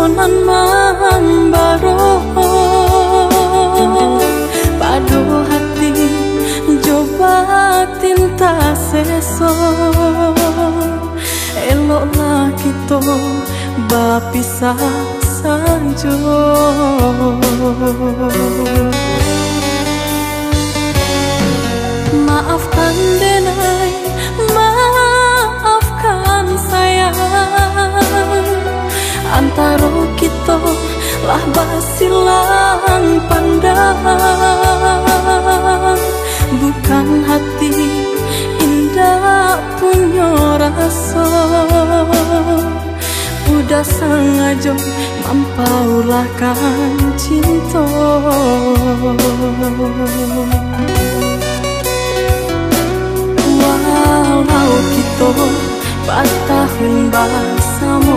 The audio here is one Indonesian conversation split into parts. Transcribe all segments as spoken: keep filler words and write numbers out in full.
nan membaro padu hati coba tinta seso eloklah kita bapisah saja. Maafkan denai, maafkan sayang, antara kita lah basilang pandang. Bukan hati indah punya rasa, udah sengaja mampaulahkan cinta. Walau kita bertahun bersama,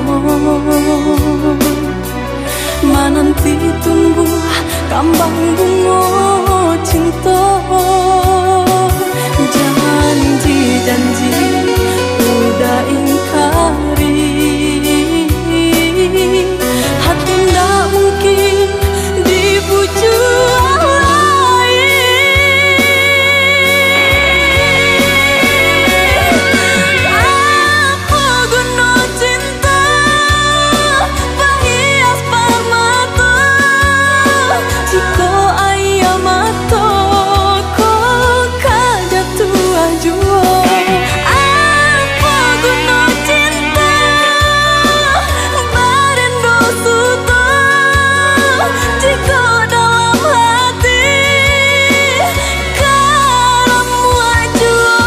menanti tumbuh kembang bunga cinta. Janji-janji udah ingkari, hati ndak mungkin dibujuk lain. Apa guna cinta berhias permata, jika ayam mata kau kajatuh jua. Apa guna cinta berindo suta, jika dalam hati kamu jua.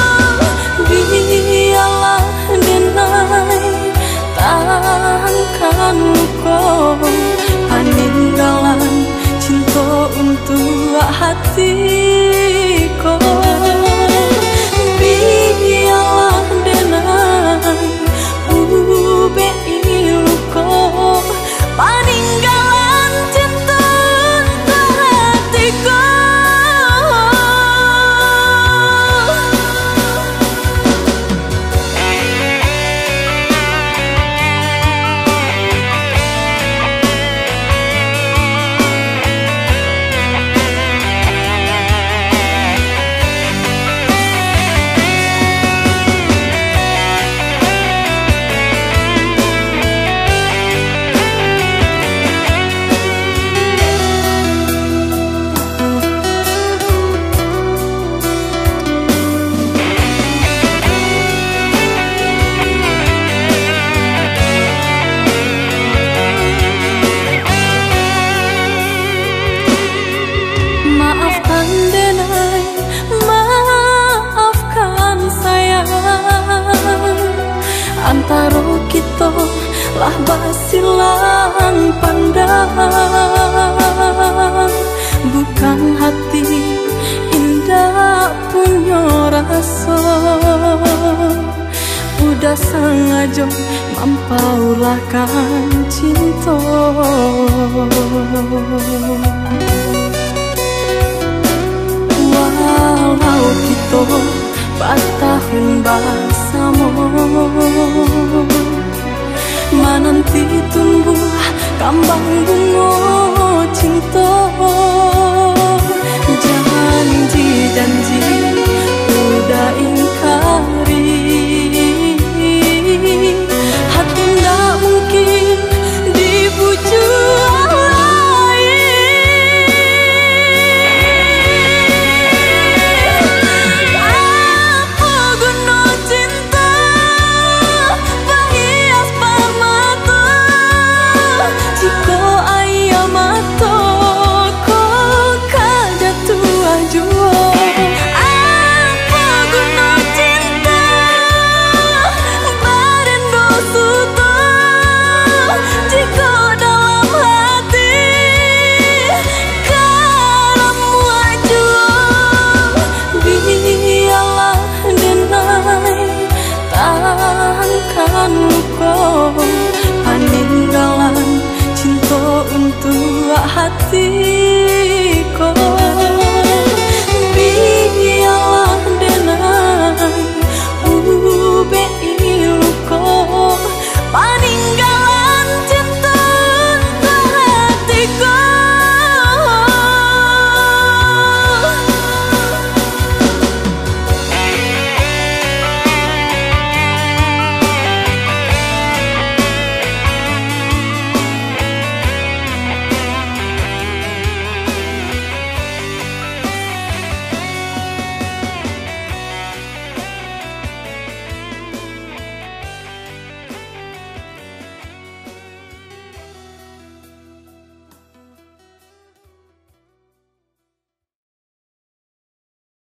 Biarlah denai tahankan kau peninggalan cinta untuk hatiku. Biarlah denai ube iluko peninggalan cinta untuk hatiku. Maafkan denai, maafkan sayang, antara kita lah basilang pandang. Bukan hati indah punya rasa, udah sengaja mampaulahkan cinta. Walau kita bertahun bersama, menanti tumbuh kembang bunga cinta. Janji-janji udah ingkari, hati ndak mungkin dibujuk lain. Apa guna cinta berhias permata, jika ayam mata kau kajatuh jua. Apa guna cinta berindo suta, jika dalam hati kamu jua. Biarlah denai tahankan kau peninggalan cinta untuk hati.